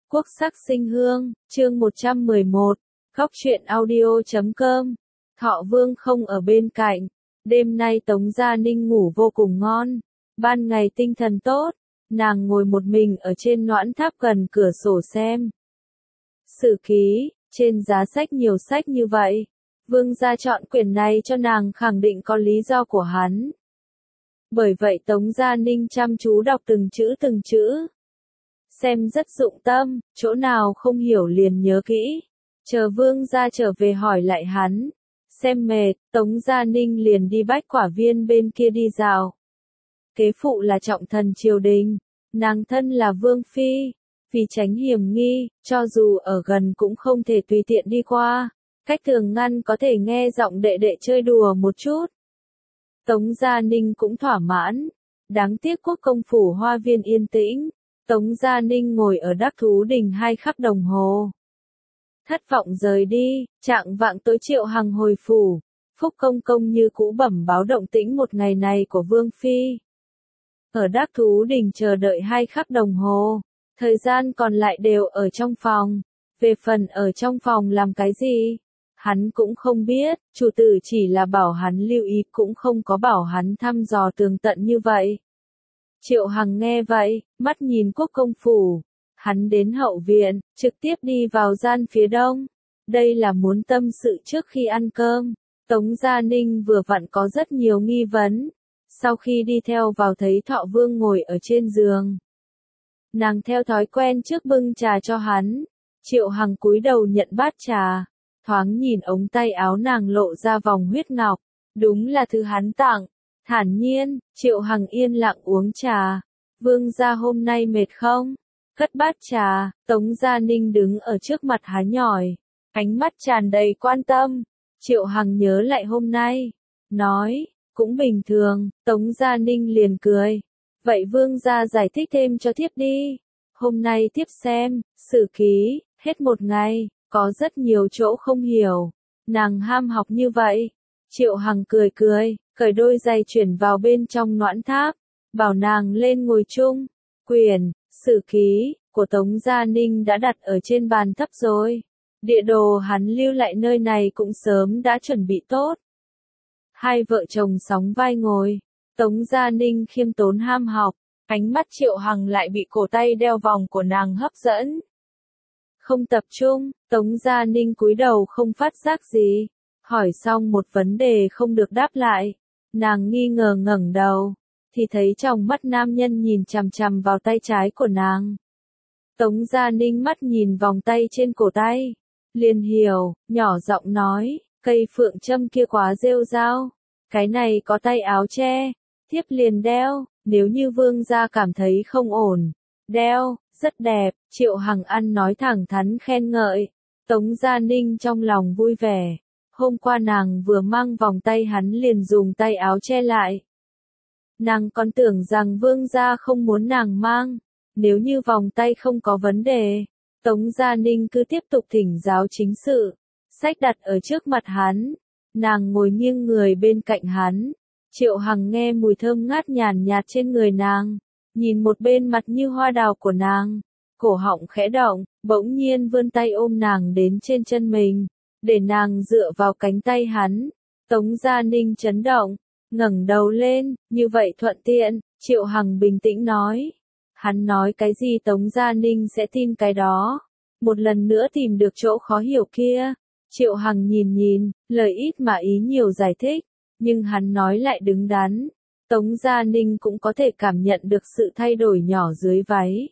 Quốc sắc sinh hương, chương 111, Góc truyện audio.com. Thọ Vương không ở bên cạnh. Đêm nay Tống Gia Ninh ngủ vô cùng ngon. Ban ngày tinh thần tốt, nàng ngồi một mình ở trên noãn tháp gần cửa sổ xem sử ký. Trên giá sách nhiều sách như vậy, Vương gia chọn quyển này cho nàng khẳng định có lý do của hắn. Bởi vậy Tống Gia Ninh chăm chú đọc từng chữ. Xem rất dụng tâm, chỗ nào không hiểu liền nhớ kỹ. Chờ Vương gia trở về hỏi lại hắn. Xem mệt, Tống Gia Ninh liền đi Bách Quả Viên bên kia đi dạo. Kế phụ là trọng thần triều đình, nàng thân là Vương Phi. Vì tránh hiểm nghi, cho dù ở gần cũng không thể tùy tiện đi qua. Cách thường ngăn có thể nghe giọng đệ đệ chơi đùa một chút. Tống Gia Ninh cũng thỏa mãn. Đáng tiếc Quốc công phủ hoa viên yên tĩnh. Tống Gia Ninh ngồi ở Đắc Thú Đình 2 khắc đồng hồ. Thất vọng rời đi, trạng vạng tối Triệu Hằng hồi phủ. Phúc công công như cũ bẩm báo động tĩnh một ngày này của Vương Phi. Ở Đắc Thú Đình chờ đợi 2 khắc đồng hồ. Thời gian còn lại đều ở trong phòng. Về phần ở trong phòng làm cái gì? Hắn cũng không biết, chủ tử chỉ là bảo hắn lưu ý cũng không có bảo hắn thăm dò tường tận như vậy. Triệu Hằng nghe vậy, mắt nhìn Quốc công phủ. Hắn đến hậu viện, trực tiếp đi vào gian phía đông. Đây là muốn tâm sự trước khi ăn cơm. Tống Gia Ninh vừa vặn có rất nhiều nghi vấn. Sau khi đi theo vào thấy Thọ Vương ngồi ở trên giường. Nàng theo thói quen trước bưng trà cho hắn. Triệu Hằng cúi đầu nhận bát trà. Thoáng nhìn ống tay áo nàng lộ ra vòng huyết ngọc. Đúng là thứ hắn tặng. Thản nhiên, Triệu Hằng yên lặng uống trà. Vương gia hôm nay mệt không? Cất bát trà, Tống Gia Ninh đứng ở trước mặt hắn nhỏi. Ánh mắt tràn đầy quan tâm. Triệu Hằng nhớ lại hôm nay. Nói, cũng bình thường, Tống Gia Ninh liền cười. Vậy Vương gia giải thích thêm cho thiếp đi. Hôm nay thiếp xem, sử ký, hết một ngày, có rất nhiều chỗ không hiểu. Nàng ham học như vậy. Triệu Hằng cười, cởi đôi giày chuyển vào bên trong noãn tháp. Bảo nàng lên ngồi chung. Quyển, sử ký, của Tống Gia Ninh đã đặt ở trên bàn thấp rồi. Địa đồ hắn lưu lại nơi này cũng sớm đã chuẩn bị tốt. Hai vợ chồng sóng vai ngồi. Tống Gia Ninh khiêm tốn ham học. Ánh mắt Triệu Hằng lại bị cổ tay đeo vòng của nàng hấp dẫn. Không tập trung, Tống Gia Ninh cúi đầu không phát giác gì. Hỏi xong một vấn đề không được đáp lại. Nàng nghi ngờ ngẩng đầu. Thì thấy trong mắt nam nhân nhìn chằm chằm vào tay trái của nàng. Tống Gia Ninh mắt nhìn vòng tay trên cổ tay. Liền hiểu, nhỏ giọng nói, cây phượng châm kia quá rêu rao. Cái này có tay áo che. Thiếp liền đeo, nếu như Vương gia cảm thấy không ổn. Đeo, rất đẹp, Triệu Hằng ăn nói thẳng thắn khen ngợi. Tống Gia Ninh trong lòng vui vẻ. Hôm qua nàng vừa mang vòng tay hắn liền dùng tay áo che lại. Nàng còn tưởng rằng Vương gia không muốn nàng mang. Nếu như vòng tay không có vấn đề. Tống Gia Ninh cứ tiếp tục thỉnh giáo chính sự. Sách đặt ở trước mặt hắn. Nàng ngồi nghiêng người bên cạnh hắn. Triệu Hằng nghe mùi thơm ngát nhàn nhạt trên người nàng. Nhìn một bên mặt như hoa đào của nàng. Cổ họng khẽ động, bỗng nhiên vươn tay ôm nàng đến trên chân mình. Để nàng dựa vào cánh tay hắn. Tống Gia Ninh chấn động. Ngẩng đầu lên, như vậy thuận tiện. Triệu Hằng bình tĩnh nói. Hắn nói cái gì Tống Gia Ninh sẽ tin cái đó. Một lần nữa tìm được chỗ khó hiểu kia. Triệu Hằng nhìn, lời ít mà ý nhiều giải thích. Nhưng hắn nói lại đứng đắn. Tống Gia Ninh cũng có thể cảm nhận được sự thay đổi nhỏ dưới váy.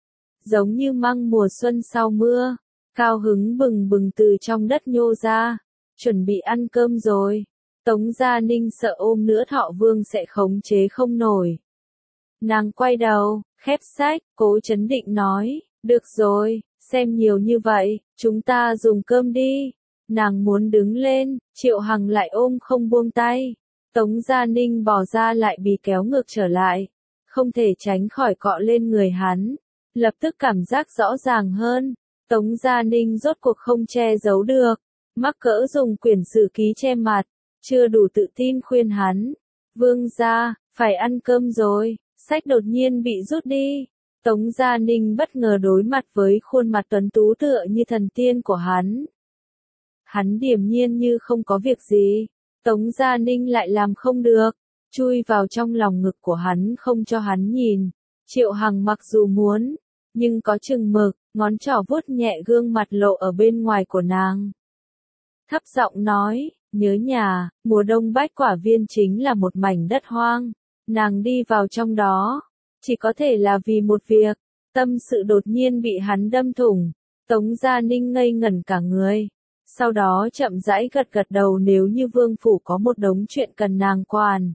Giống như măng mùa xuân sau mưa. Cao hứng bừng bừng từ trong đất nhô ra. Chuẩn bị ăn cơm rồi. Tống Gia Ninh sợ ôm nữa Thọ Vương sẽ khống chế không nổi. Nàng quay đầu, khép sách, cố chấn định nói. Được rồi, xem nhiều như vậy, chúng ta dùng cơm đi. Nàng muốn đứng lên, Triệu Hằng lại ôm không buông tay. Tống Gia Ninh bỏ ra lại bị kéo ngược trở lại. Không thể tránh khỏi cọ lên người hắn. Lập tức cảm giác rõ ràng hơn. Tống Gia Ninh rốt cuộc không che giấu được. Mắc cỡ dùng quyển sử ký che mặt. Chưa đủ tự tin khuyên hắn. Vương gia, phải ăn cơm rồi. Sách đột nhiên bị rút đi. Tống Gia Ninh bất ngờ đối mặt với khuôn mặt tuấn tú tựa như thần tiên của hắn. Hắn điềm nhiên như không có việc gì, Tống Gia Ninh lại làm không được, chui vào trong lòng ngực của hắn không cho hắn nhìn. Triệu Hằng mặc dù muốn, nhưng có chừng mực, ngón trỏ vuốt nhẹ gương mặt lộ ở bên ngoài của nàng. Thấp giọng nói, nhớ nhà, mùa đông Bách Quả Viên chính là một mảnh đất hoang, nàng đi vào trong đó, chỉ có thể là vì một việc, tâm sự đột nhiên bị hắn đâm thủng, Tống Gia Ninh ngây ngẩn cả người. Sau đó chậm rãi gật gật đầu nếu như vương phủ có một đống chuyện cần nàng quản.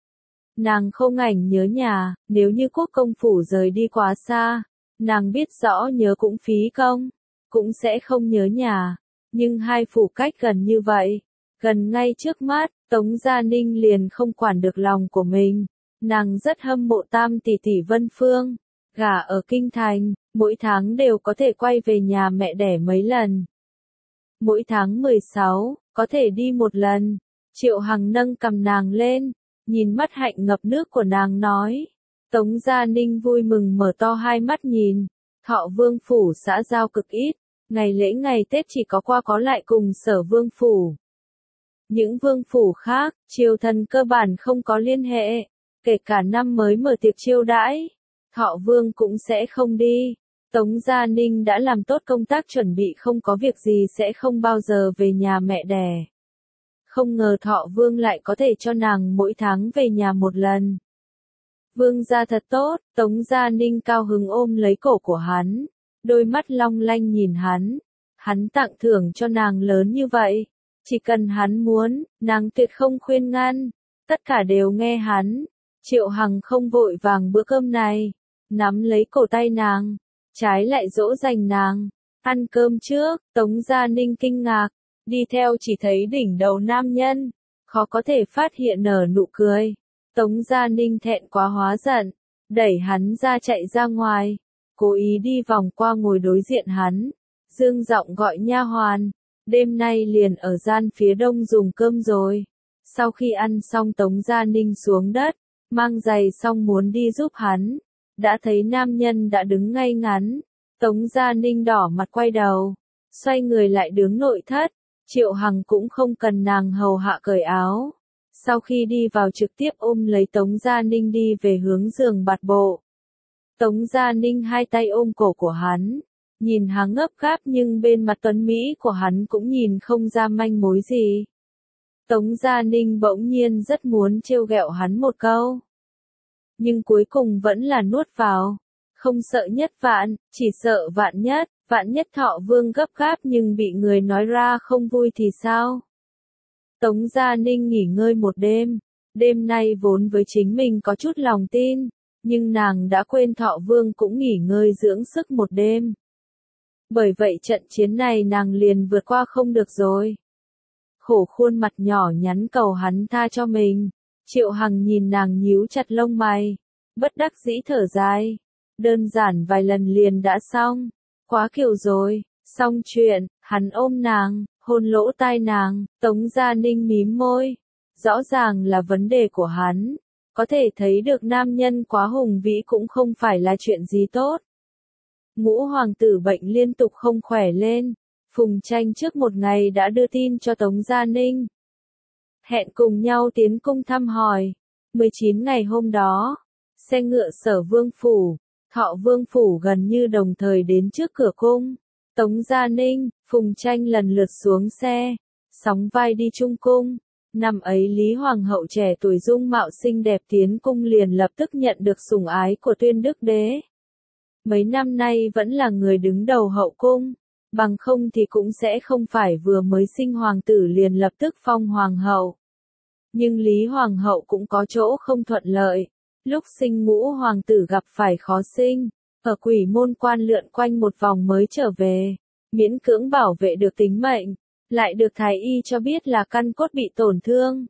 Nàng không ảnh nhớ nhà, nếu như quốc công phủ rời đi quá xa, nàng biết rõ nhớ cũng phí công, cũng sẽ không nhớ nhà, nhưng hai phủ cách gần như vậy, gần ngay trước mắt, Tống Gia Ninh liền không quản được lòng của mình. Nàng rất hâm mộ Tam tỷ tỷ Vân Phương, gả ở kinh thành, mỗi tháng đều có thể quay về nhà mẹ đẻ mấy lần. Mỗi tháng 16, có thể đi một lần. Triệu Hằng nâng cầm nàng lên, nhìn mắt hạnh ngập nước của nàng nói. Tống Gia Ninh vui mừng mở to hai mắt nhìn. Thọ Vương phủ xã giao cực ít, ngày lễ ngày Tết chỉ có qua có lại cùng Sở Vương phủ. Những vương phủ khác, triều thần cơ bản không có liên hệ, kể cả năm mới mở tiệc chiêu đãi, Thọ Vương cũng sẽ không đi. Tống Gia Ninh đã làm tốt công tác chuẩn bị không có việc gì sẽ không bao giờ về nhà mẹ đẻ. Không ngờ Thọ Vương lại có thể cho nàng mỗi tháng về nhà một lần. Vương gia thật tốt, Tống Gia Ninh cao hứng ôm lấy cổ của hắn, đôi mắt long lanh nhìn hắn tặng thưởng cho nàng lớn như vậy. Chỉ cần hắn muốn, nàng tuyệt không khuyên ngăn, tất cả đều nghe hắn. Triệu Hằng không vội vàng bữa cơm này, nắm lấy cổ tay nàng, trái lại dỗ dành nàng. Ăn cơm trước, Tống Gia Ninh kinh ngạc, đi theo chỉ thấy đỉnh đầu nam nhân, khó có thể phát hiện nở nụ cười. Tống Gia Ninh thẹn quá hóa giận, đẩy hắn ra chạy ra ngoài, cố ý đi vòng qua ngồi đối diện hắn, dương giọng gọi nha hoàn. Đêm nay liền ở gian phía đông dùng cơm rồi. Sau khi ăn xong Tống Gia Ninh xuống đất, mang giày xong muốn đi giúp hắn. Đã thấy nam nhân đã đứng ngay ngắn. Tống Gia Ninh đỏ mặt quay đầu, xoay người lại đứng nội thất. Triệu Hằng cũng không cần nàng hầu hạ cởi áo. Sau khi đi vào trực tiếp ôm lấy Tống Gia Ninh đi về hướng giường bạt bộ. Tống Gia Ninh hai tay ôm cổ của hắn. Nhìn hắn gấp gáp nhưng bên mặt tuấn Mỹ của hắn cũng nhìn không ra manh mối gì. Tống Gia Ninh bỗng nhiên rất muốn trêu ghẹo hắn một câu. Nhưng cuối cùng vẫn là nuốt vào. Không sợ nhất vạn, chỉ sợ vạn nhất Thọ Vương gấp gáp nhưng bị người nói ra không vui thì sao? Tống Gia Ninh nghỉ ngơi một đêm. Đêm nay vốn với chính mình có chút lòng tin, nhưng nàng đã quên Thọ Vương cũng nghỉ ngơi dưỡng sức một đêm. Bởi vậy trận chiến này nàng liền vượt qua không được rồi. Khổ khuôn mặt nhỏ nhắn cầu hắn tha cho mình. Triệu Hằng nhìn nàng nhíu chặt lông mày, bất đắc dĩ thở dài. Đơn giản vài lần liền đã xong. Quá kiểu rồi, xong chuyện, hắn ôm nàng, hôn lỗ tai nàng, Tống Gia Ninh mím môi. Rõ ràng là vấn đề của hắn. Có thể thấy được nam nhân quá hùng vĩ cũng không phải là chuyện gì tốt. Ngũ hoàng tử bệnh liên tục không khỏe lên, Phùng Tranh trước một ngày đã đưa tin cho Tống Gia Ninh. Hẹn cùng nhau tiến cung thăm hỏi. 19 ngày hôm đó, xe ngựa Sở Vương phủ, Thọ Vương phủ gần như đồng thời đến trước cửa cung. Tống Gia Ninh, Phùng Tranh lần lượt xuống xe, sóng vai đi chung cung. Năm ấy Lý Hoàng hậu trẻ tuổi dung mạo xinh đẹp tiến cung liền lập tức nhận được sủng ái của Tuyên Đức Đế. Mấy năm nay vẫn là người đứng đầu hậu cung, bằng không thì cũng sẽ không phải vừa mới sinh hoàng tử liền lập tức phong hoàng hậu. Nhưng Lý Hoàng hậu cũng có chỗ không thuận lợi, lúc sinh ngũ hoàng tử gặp phải khó sinh, ở Quỷ Môn Quan lượn quanh một vòng mới trở về, miễn cưỡng bảo vệ được tính mệnh, lại được thái y cho biết là căn cốt bị tổn thương.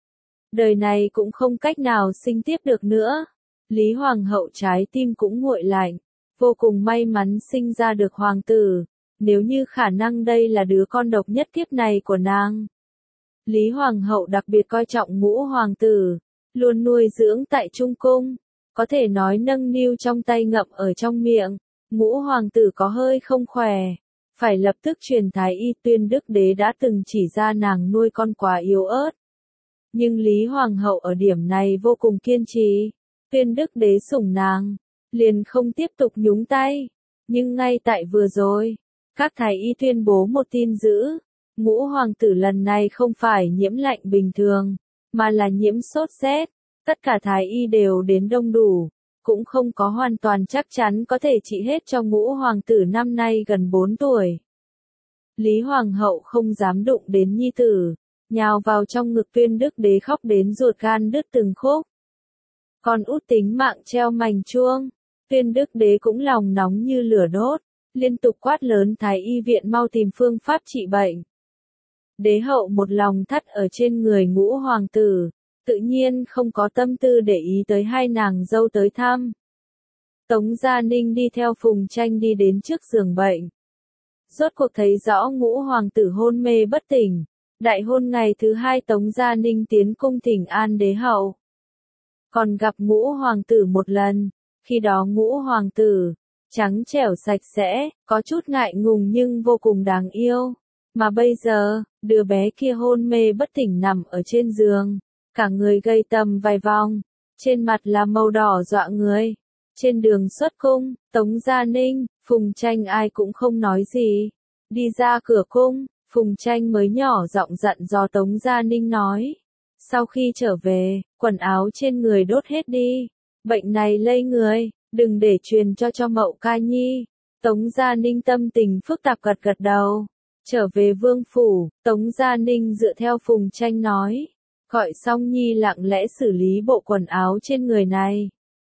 Đời này cũng không cách nào sinh tiếp được nữa, Lý Hoàng hậu trái tim cũng nguội lạnh. Vô cùng may mắn sinh ra được hoàng tử, nếu như khả năng đây là đứa con độc nhất kiếp này của nàng. Lý Hoàng hậu đặc biệt coi trọng ngũ hoàng tử, luôn nuôi dưỡng tại Trung Cung, có thể nói nâng niu trong tay ngậm ở trong miệng. Ngũ hoàng tử có hơi không khỏe, phải lập tức truyền thái y. Tuyên đức đế đã từng chỉ ra nàng nuôi con quá yếu ớt. Nhưng Lý Hoàng hậu ở điểm này vô cùng kiên trì. Tuyên đức đế sủng nàng, liền không tiếp tục nhúng tay. Nhưng ngay tại vừa rồi, các thái y tuyên bố một tin dữ. Ngũ hoàng tử lần này không phải nhiễm lạnh bình thường, mà là nhiễm sốt rét. Tất cả thái y đều đến đông đủ, cũng không có hoàn toàn chắc chắn có thể trị hết cho ngũ hoàng tử năm nay gần 4 tuổi. Lý Hoàng hậu không dám đụng đến nhi tử, nhào vào trong ngực Tuyên đức đế khóc đến ruột gan đứt từng khúc. Con út tính mạng treo mành chuông, Tuyên đức đế cũng lòng nóng như lửa đốt, liên tục quát lớn thái y viện mau tìm phương pháp trị bệnh. Đế hậu một lòng thắt ở trên người ngũ hoàng tử, tự nhiên không có tâm tư để ý tới hai nàng dâu tới thăm. Tống Gia Ninh đi theo Phùng Tranh đi đến trước giường bệnh. Rốt cuộc thấy rõ ngũ hoàng tử hôn mê bất tỉnh. Đại hôn ngày thứ 2 Tống Gia Ninh tiến cung thỉnh an đế hậu. Còn gặp ngũ hoàng tử một lần, khi đó ngũ hoàng tử, trắng trẻo sạch sẽ, có chút ngại ngùng nhưng vô cùng đáng yêu. Mà bây giờ, đứa bé kia hôn mê bất tỉnh nằm ở trên giường, cả người gầy tầm vài vòng, trên mặt là màu đỏ dọa người. Trên đường xuất cung, Tống Gia Ninh, Phùng Tranh ai cũng không nói gì. Đi ra cửa cung, Phùng Tranh mới nhỏ giọng dặn dò Tống Gia Ninh nói. Sau khi trở về, quần áo trên người đốt hết đi. Bệnh này lây người, đừng để truyền cho Mậu Ca Nhi. Tống Gia Ninh tâm tình phức tạp gật gật đầu. Trở về vương phủ, Tống Gia Ninh dựa theo Phùng Tranh nói. Gọi Song Nhi lặng lẽ xử lý bộ quần áo trên người này.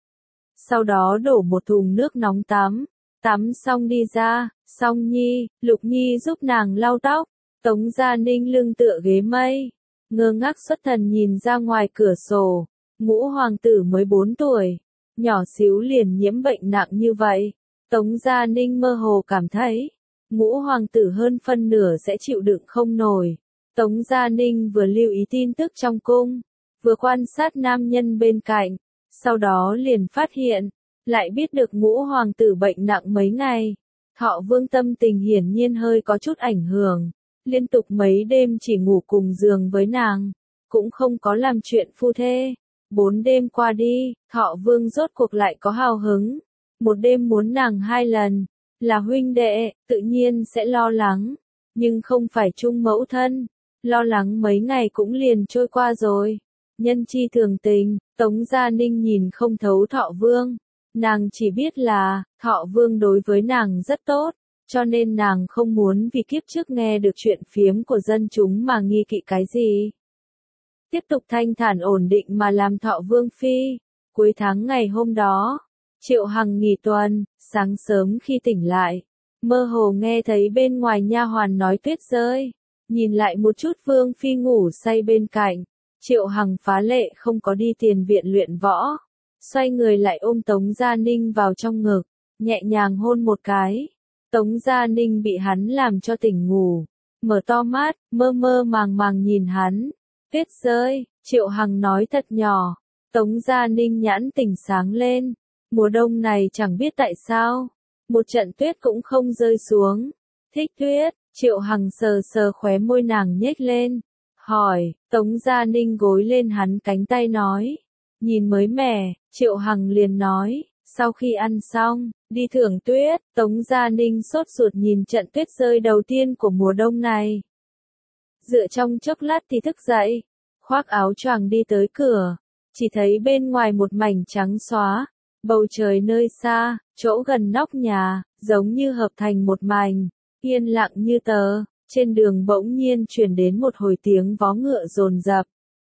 Sau đó đổ một thùng nước nóng tắm. Tắm xong đi ra, Song Nhi, Lục Nhi giúp nàng lau tóc. Tống Gia Ninh lưng tựa ghế mây, ngơ ngác xuất thần nhìn ra ngoài cửa sổ. Ngũ hoàng tử mới 4 tuổi, nhỏ xíu liền nhiễm bệnh nặng như vậy. Tống Gia Ninh mơ hồ cảm thấy, ngũ hoàng tử hơn phân nửa sẽ chịu đựng không nổi. Tống Gia Ninh vừa lưu ý tin tức trong cung, vừa quan sát nam nhân bên cạnh, sau đó liền phát hiện, lại biết được ngũ hoàng tử bệnh nặng mấy ngày. Thọ Vương tâm tình hiển nhiên hơi có chút ảnh hưởng, liên tục mấy đêm chỉ ngủ cùng giường với nàng, cũng không có làm chuyện phu thê. 4 đêm qua đi, Thọ Vương rốt cuộc lại có hào hứng. Một đêm muốn nàng 2 lần, là huynh đệ, tự nhiên sẽ lo lắng, nhưng không phải chung mẫu thân. Lo lắng mấy ngày cũng liền trôi qua rồi. Nhân chi thường tình, Tống Gia Ninh nhìn không thấu Thọ Vương. Nàng chỉ biết là, Thọ Vương đối với nàng rất tốt, cho nên nàng không muốn vì kiếp trước nghe được chuyện phiếm của dân chúng mà nghi kỵ cái gì. Tiếp tục thanh thản ổn định mà làm Thọ Vương phi. Cuối tháng ngày hôm đó, Triệu Hằng nghỉ tuần, sáng sớm khi tỉnh lại, mơ hồ nghe thấy bên ngoài nha hoàn nói tuyết rơi. Nhìn lại một chút Vương phi ngủ say bên cạnh, Triệu Hằng phá lệ không có đi tiền viện luyện võ. Xoay người lại ôm Tống Gia Ninh vào trong ngực, nhẹ nhàng hôn một cái. Tống Gia Ninh bị hắn làm cho tỉnh ngủ, mở to mắt, mơ mơ màng màng nhìn hắn. Tuyết rơi, Triệu Hằng nói thật nhỏ. Tống Gia Ninh nhãn tỉnh sáng lên. Mùa đông này chẳng biết tại sao, một trận tuyết cũng không rơi xuống. Thích tuyết, Triệu Hằng sờ sờ khóe môi nàng nhếch lên. Hỏi, Tống Gia Ninh gối lên hắn cánh tay nói. Nhìn mới mẻ, Triệu Hằng liền nói, sau khi ăn xong, đi thưởng tuyết. Tống Gia Ninh sốt ruột nhìn trận tuyết rơi đầu tiên của mùa đông này. Dựa trong chốc lát thì thức dậy, khoác áo choàng đi tới cửa, chỉ thấy bên ngoài một mảnh trắng xóa, bầu trời nơi xa, chỗ gần nóc nhà, giống như hợp thành một mảnh, yên lặng như tờ. Trên đường bỗng nhiên truyền đến một hồi tiếng vó ngựa dồn dập.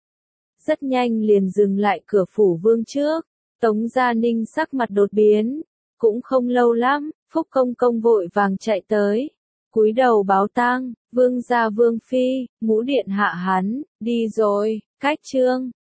Rất nhanh liền dừng lại cửa phủ vương trước. Tống Gia Ninh sắc mặt đột biến. Cũng không lâu lắm, Phúc Công Công vội vàng chạy tới. Cúi đầu báo tang, vương gia vương phi, ngũ điện hạ hắn, đi rồi, cách trương.